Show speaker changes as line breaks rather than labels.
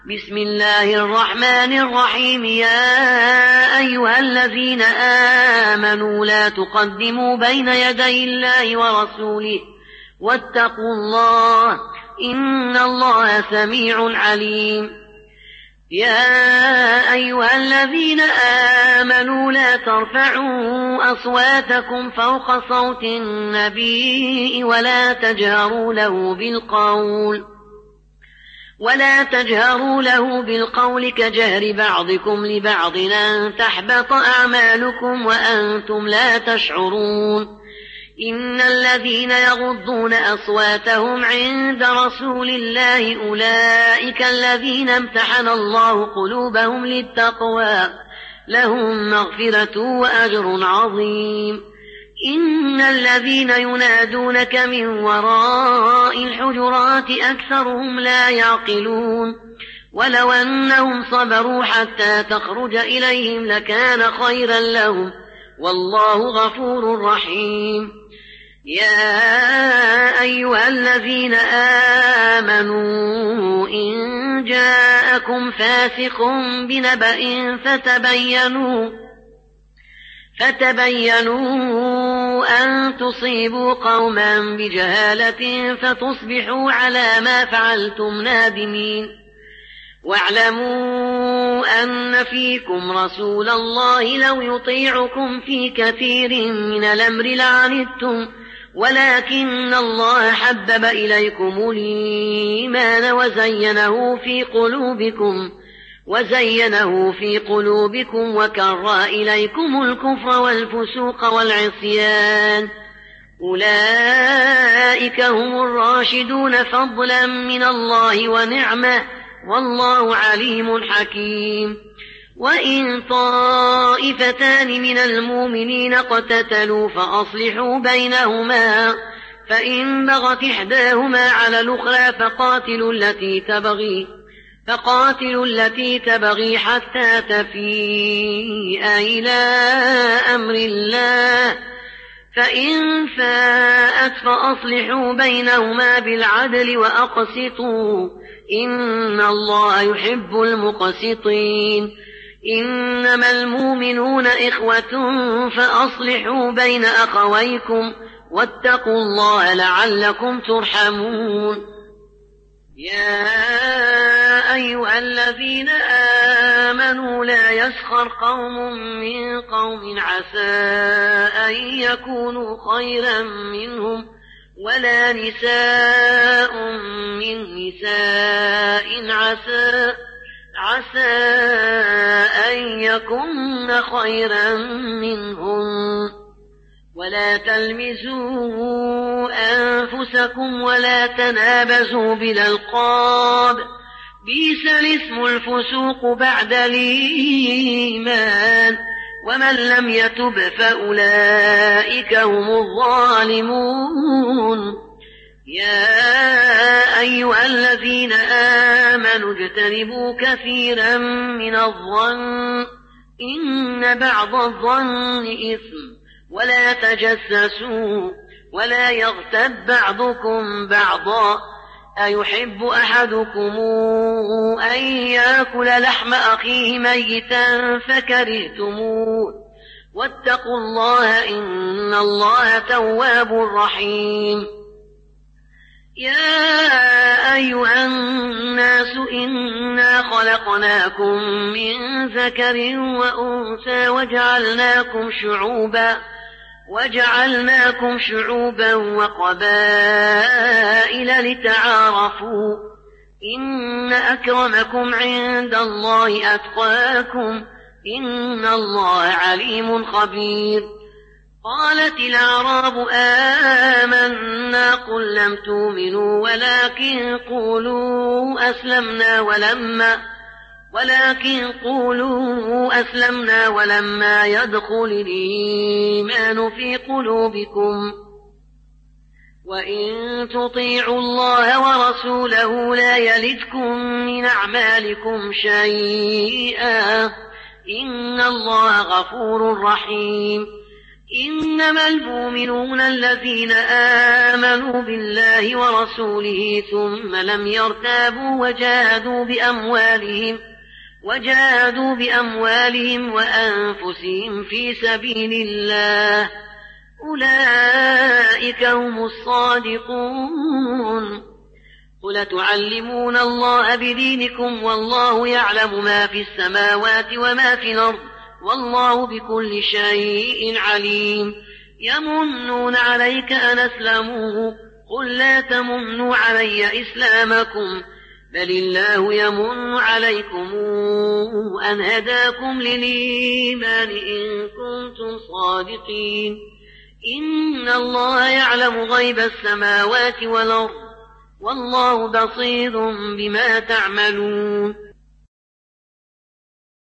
بسم الله الرحمن الرحيم. يا أيها الذين آمنوا لا تقدموا بين يدي الله ورسوله واتقوا الله إن الله سميع عليم. يا أيها الذين آمنوا لا ترفعوا أصواتكم فوق صوت النبي ولا تجهروا له بالقول كجهر بعضكم لبعض أن تحبط أعمالكم وأنتم لا تشعرون. إن الذين يغضون أصواتهم عند رسول الله أولئك الذين امتحن الله قلوبهم للتقوى لهم مغفرة وأجر عظيم. إن الذين ينادونك من وراء الحجرات أكثرهم لا يعقلون. ولو أنهم صبروا حتى تخرج إليهم لكان خيرا لهم والله غفور رحيم. يا أيها الذين آمنوا إن جاءكم فاسق بنبأ فتبينوا أن تصيبوا قوما بجهالة فتصبحوا على ما فعلتم نادمين. واعلموا أن فيكم رسول الله لو يطيعكم في كثير من الأمر لعنتم ولكن الله حبب إليكم الإيمان وزينه في قلوبكم وكره إليكم الكفر والفسوق والعصيان أولئك هم الراشدون فضلا من الله ونعمة والله عليم حكيم. وإن طائفتان من المؤمنين اقتتلوا فأصلحوا بينهما فإن بغت إحداهما على الأخرى فقاتلوا التي تبغي حتى تفيء إلى أمر الله فإن فاءت فأصلحوا بينهما بالعدل وأقسطوا إن الله يحب المقسطين. إنما المؤمنون إخوة فأصلحوا بين أخويكم واتقوا الله لعلكم ترحمون. يا أيها الذين آمنوا لا يسخر قوم من قوم عسى أن يكونوا خيرا منهم ولا نساء من نساء عسى أن يكن خيرا منهم. ولا تلمزوا أنفسكم ولا تنابزوا بالألقاب بئس الاسم الفسوق بعد الإيمان ومن لم يتب فأولئك هم الظالمون. يا أيها الذين آمنوا اجتنبوا كثيرا من الظن إن بعض الظن إثم ولا تجسسوا ولا يغتب بعضكم بعضا أيحب أحدكم أن يأكل لحم أخيه ميتا فكرهتموه واتقوا الله إن الله تواب رحيم. يا أيها الناس إنا خلقناكم من ذكر وأنثى وجعلناكم شعوبا وقبائل لتعارفوا إن أكرمكم عند الله أتقاكم إن الله عليم خبير. قالت الأعراب آمنا قل لم تؤمنوا ولكن قولوا أسلمنا ولما يدخل الإيمان في قلوبكم وإن تطيعوا الله ورسوله لا يلدكم من أعمالكم شيئا إن الله غفور رحيم. إنما المؤمنون الذين آمنوا بالله ورسوله ثم لم يرتابوا وجاهدوا بأموالهم وأنفسهم في سبيل الله أولئك هم الصادقون. قل تعلمون الله بدينكم والله يعلم ما في السماوات وما في الأرض والله بكل شيء عليم. يمنون عليك أن أسلموا قل لا تمنوا علي إسلامكم بل الله يمن عليكم أن هداكم للإيمان إن كنتم صادقين. إن الله يعلم غيب السماوات والأرض والله بصير بما تعملون.